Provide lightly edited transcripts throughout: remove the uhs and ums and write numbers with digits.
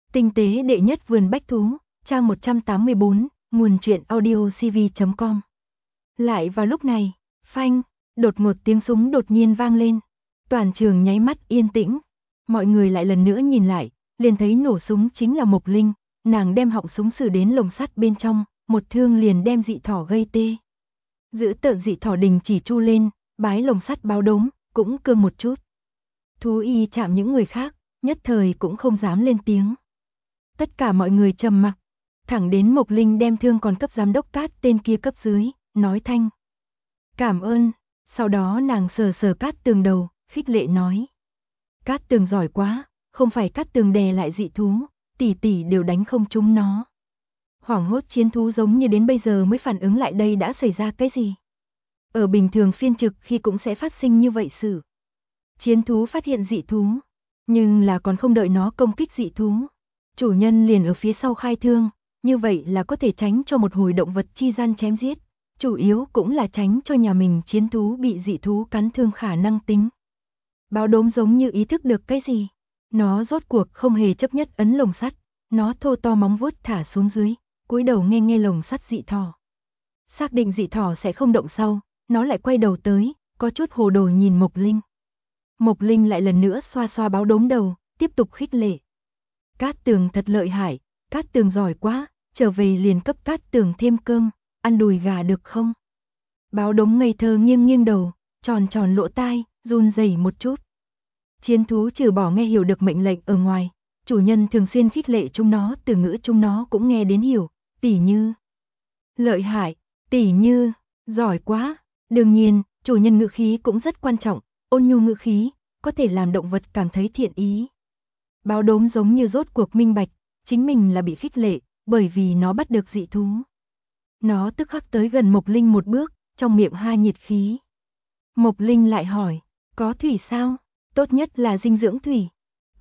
Tinh tế đệ nhất vườn bách thú, trang 184, nguồn truyện audiocv.com. Lại vào lúc này, phanh, đột ngột tiếng súng đột nhiên vang lên. Toàn trường nháy mắt yên tĩnh. Mọi người lại lần nữa nhìn lại, liền thấy nổ súng chính là Mộc Linh. Nàng đem họng súng xử đến lồng sắt bên trong, một thương liền đem dị thỏ gây tê. Giữ tợn dị thỏ đình chỉ chu lên, bái lồng sắt báo đốm, cũng cương một chút. Thú y chạm những người khác, nhất thời cũng không dám lên tiếng. Tất cả mọi người trầm mặc, thẳng đến Mộc Linh đem thương còn cấp giám đốc Cát tên kia cấp dưới, nói thanh. Cảm ơn, sau đó nàng sờ sờ Cát Tường đầu, khích lệ nói. Cát Tường giỏi quá, không phải Cát Tường đè lại dị thú, tỷ tỷ đều đánh không trúng nó. Hoảng hốt chiến thú giống như đến bây giờ mới phản ứng lại đây đã xảy ra cái gì. Ở bình thường phiên trực khi cũng sẽ phát sinh như vậy sự. Chiến thú phát hiện dị thú, nhưng là còn không đợi nó công kích dị thú. Chủ nhân liền ở phía sau khai thương, như vậy là có thể tránh cho một hồi động vật chi gian chém giết. Chủ yếu cũng là tránh cho nhà mình chiến thú bị dị thú cắn thương khả năng tính. Báo đốm giống như ý thức được cái gì. Nó rốt cuộc không hề chấp nhất ấn lồng sắt. Nó thô to móng vuốt thả xuống dưới, cúi đầu nghe nghe lồng sắt dị thỏ. Xác định dị thỏ sẽ không động sau, nó lại quay đầu tới, có chút hồ đồ nhìn Mộc Linh. Mộc Linh lại lần nữa xoa xoa báo đốm đầu, tiếp tục khích lệ. Cát Tường thật lợi hại, Cát Tường giỏi quá, trở về liền cấp Cát Tường thêm cơm, ăn đùi gà được không? Báo đốm ngây thơ nghiêng nghiêng đầu, tròn tròn lỗ tai, run rẩy một chút. Chiến thú trừ bỏ nghe hiểu được mệnh lệnh ở ngoài, chủ nhân thường xuyên khích lệ chúng nó, từ ngữ chúng nó cũng nghe đến hiểu, tỉ như lợi hại, tỉ như giỏi quá. Đương nhiên, chủ nhân ngữ khí cũng rất quan trọng, ôn nhu ngữ khí, có thể làm động vật cảm thấy thiện ý. Báo đốm giống như rốt cuộc minh bạch, chính mình là bị khích lệ, bởi vì nó bắt được dị thú. Nó tức khắc tới gần Mộc Linh một bước, trong miệng ha nhiệt khí. Mộc Linh lại hỏi, có thủy sao? Tốt nhất là dinh dưỡng thủy.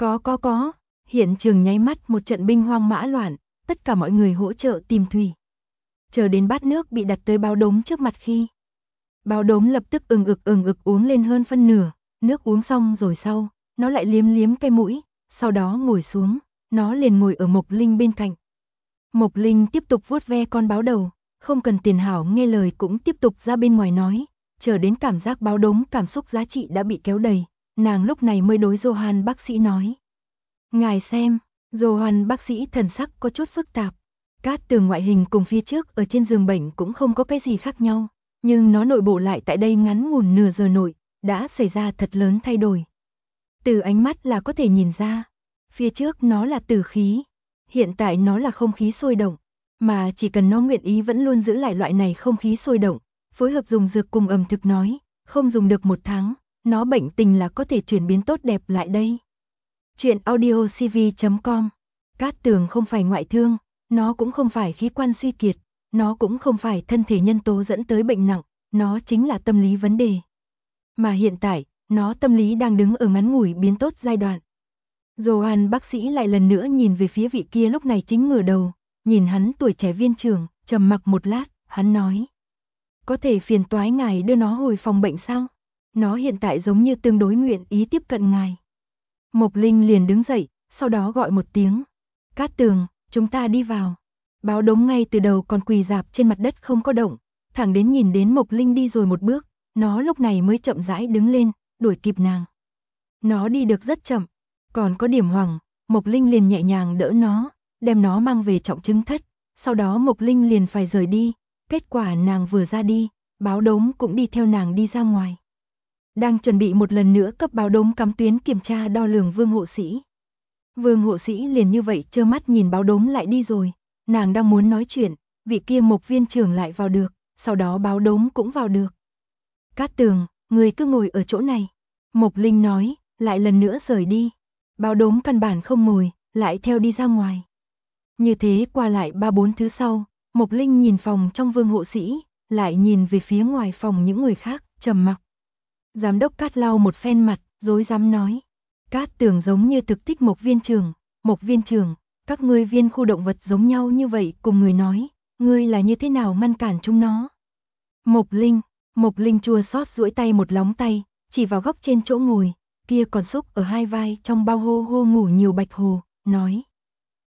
Có. Hiện trường nháy mắt một trận binh hoang mã loạn, tất cả mọi người hỗ trợ tìm thủy. Chờ đến bát nước bị đặt tới báo đốm trước mặt khi. Báo đốm lập tức ừng ực uống lên hơn phân nửa, nước uống xong rồi sau, nó lại liếm liếm cái mũi, sau đó ngồi xuống, nó liền ngồi ở Mộc Linh bên cạnh. Mộc Linh tiếp tục vuốt ve con báo đầu, không cần tiền hảo nghe lời cũng tiếp tục ra bên ngoài nói, chờ đến cảm giác báo đốm cảm xúc giá trị đã bị kéo đầy, nàng lúc này mới đối Johan bác sĩ nói. Ngài xem, Johan bác sĩ thần sắc có chút phức tạp. Cát Tường ngoại hình cùng phía trước ở trên giường bệnh cũng không có cái gì khác nhau, nhưng nó nội bộ lại tại đây ngắn ngủn nửa giờ nội, đã xảy ra thật lớn thay đổi. Từ ánh mắt là có thể nhìn ra, phía trước nó là tử khí, hiện tại nó là không khí sôi động, mà chỉ cần nó nguyện ý vẫn luôn giữ lại loại này không khí sôi động, phối hợp dùng dược cùng ẩm thực nói, không dùng được 1 tháng, nó bệnh tình là có thể chuyển biến tốt đẹp lại đây. Chuyện audiocv.com. Cát Tường không phải ngoại thương, nó cũng không phải khí quan suy kiệt, nó cũng không phải thân thể nhân tố dẫn tới bệnh nặng, nó chính là tâm lý vấn đề. Mà hiện tại, nó tâm lý đang đứng ở ngắn ngủi biến tốt giai đoạn. Johan bác sĩ lại lần nữa nhìn về phía vị kia lúc này chính ngửa đầu, nhìn hắn tuổi trẻ viên trưởng, trầm mặc một lát, hắn nói. Có thể phiền toái ngài đưa nó hồi phòng bệnh sao? Nó hiện tại giống như tương đối nguyện ý tiếp cận ngài. Mộc Linh liền đứng dậy, sau đó gọi một tiếng. Cát Tường, chúng ta đi vào. Báo đốm ngay từ đầu còn quỳ rạp trên mặt đất không có động, thẳng đến nhìn đến Mộc Linh đi rồi một bước, nó lúc này mới chậm rãi đứng lên, đuổi kịp nàng. Nó đi được rất chậm, còn có điểm hoảng, Mộc Linh liền nhẹ nhàng đỡ nó, đem nó mang về trọng chứng thất, sau đó Mộc Linh liền phải rời đi, kết quả nàng vừa ra đi, báo đốm cũng đi theo nàng đi ra ngoài. Đang chuẩn bị một lần nữa cấp báo đốm cắm tuyến kiểm tra đo lường Vương hộ sĩ. Vương hộ sĩ liền như vậy trơ mắt nhìn báo đốm lại đi rồi, nàng đang muốn nói chuyện, vị kia Mộc viên trưởng lại vào được, sau đó báo đốm cũng vào được. Cát Tường, người cứ ngồi ở chỗ này. Mộc Linh nói, lại lần nữa rời đi. Báo đốm căn bản không ngồi, lại theo đi ra ngoài. Như thế qua lại 3-4 thứ sau, Mộc Linh nhìn phòng trong Vương hộ sĩ, lại nhìn về phía ngoài phòng những người khác, trầm mặc. Giám đốc Cát lau một phen mặt, rối rắm nói. Cát Tường giống như thực thích Mộc viên trưởng, các ngươi viên khu động vật giống nhau như vậy cùng người nói, ngươi là như thế nào ngăn cản chúng nó. Mộc Linh chua xót duỗi tay một lóng tay, chỉ vào góc trên chỗ ngồi, kia còn xúc ở hai vai trong bao hô hô ngủ nhiều bạch hồ, nói.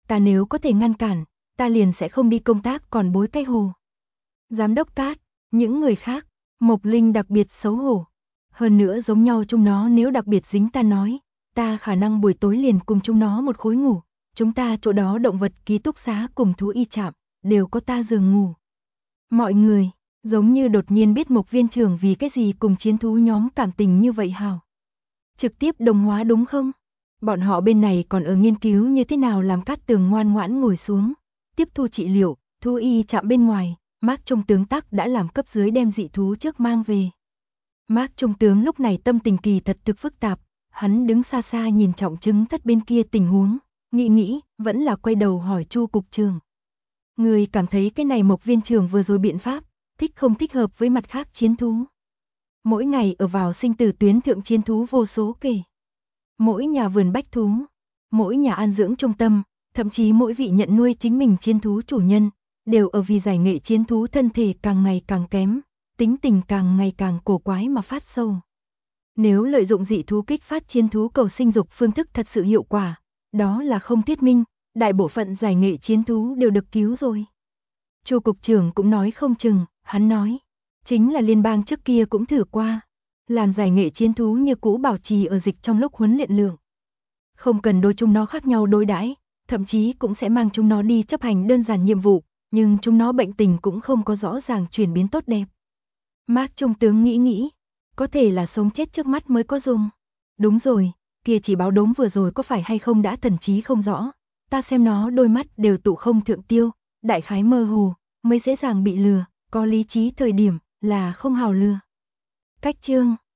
ta nếu có thể ngăn cản, ta liền sẽ không đi công tác còn bối cái hồ. Giám đốc Cát, những người khác, Mộc Linh đặc biệt xấu hổ. Hơn nữa giống nhau chúng nó nếu đặc biệt dính ta nói, ta khả năng buổi tối liền cùng chúng nó một khối ngủ, chúng ta chỗ đó động vật ký túc xá cùng thú y trạm, đều có ta giường ngủ. Mọi người, giống như đột nhiên biết Mộc viên trưởng vì cái gì cùng chiến thú nhóm cảm tình như vậy hào. Trực tiếp đồng hóa đúng không? Bọn họ bên này còn ở nghiên cứu như thế nào làm Cát Tường ngoan ngoãn ngồi xuống, tiếp thu trị liệu, thú y trạm bên ngoài, Mác Trung tướng tắc đã làm cấp dưới đem dị thú trước mang về. Mác Trung tướng lúc này tâm tình kỳ thật thực phức tạp, hắn đứng xa xa nhìn trọng chứng thất bên kia tình huống, nghĩ, vẫn là quay đầu hỏi Chu cục trưởng. Người cảm thấy cái này Mộc viên trưởng vừa rồi biện pháp, thích không thích hợp với mặt khác chiến thú. Mỗi ngày ở vào sinh tử tuyến thượng chiến thú vô số kể. Mỗi nhà vườn bách thú, mỗi nhà an dưỡng trung tâm, thậm chí mỗi vị nhận nuôi chính mình chiến thú chủ nhân, đều ở vì giải nghệ chiến thú thân thể càng ngày càng kém, tính tình càng ngày càng cổ quái mà phát sâu. Nếu lợi dụng dị thú kích phát chiến thú cầu sinh dục phương thức thật sự hiệu quả, đó là không thuyết minh, đại bộ phận giải nghệ chiến thú đều được cứu rồi. Chu cục trưởng cũng nói không chừng, hắn nói, chính là liên bang trước kia cũng thử qua, làm giải nghệ chiến thú như cũ bảo trì ở dịch trong lúc huấn luyện lượng. Không cần đối chúng nó khác nhau đối đãi, thậm chí cũng sẽ mang chúng nó đi chấp hành đơn giản nhiệm vụ, nhưng chúng nó bệnh tình cũng không có rõ ràng chuyển biến tốt đẹp. Mác Trung tướng nghĩ, có thể là sống chết trước mắt mới có dùng. Đúng rồi, kia chỉ báo đốm vừa rồi có phải hay không đã thần trí không rõ, ta xem nó đôi mắt đều tụ không thượng tiêu, đại khái mơ hồ, mới dễ dàng bị lừa, có lý trí thời điểm là không hào lừa. Cách chương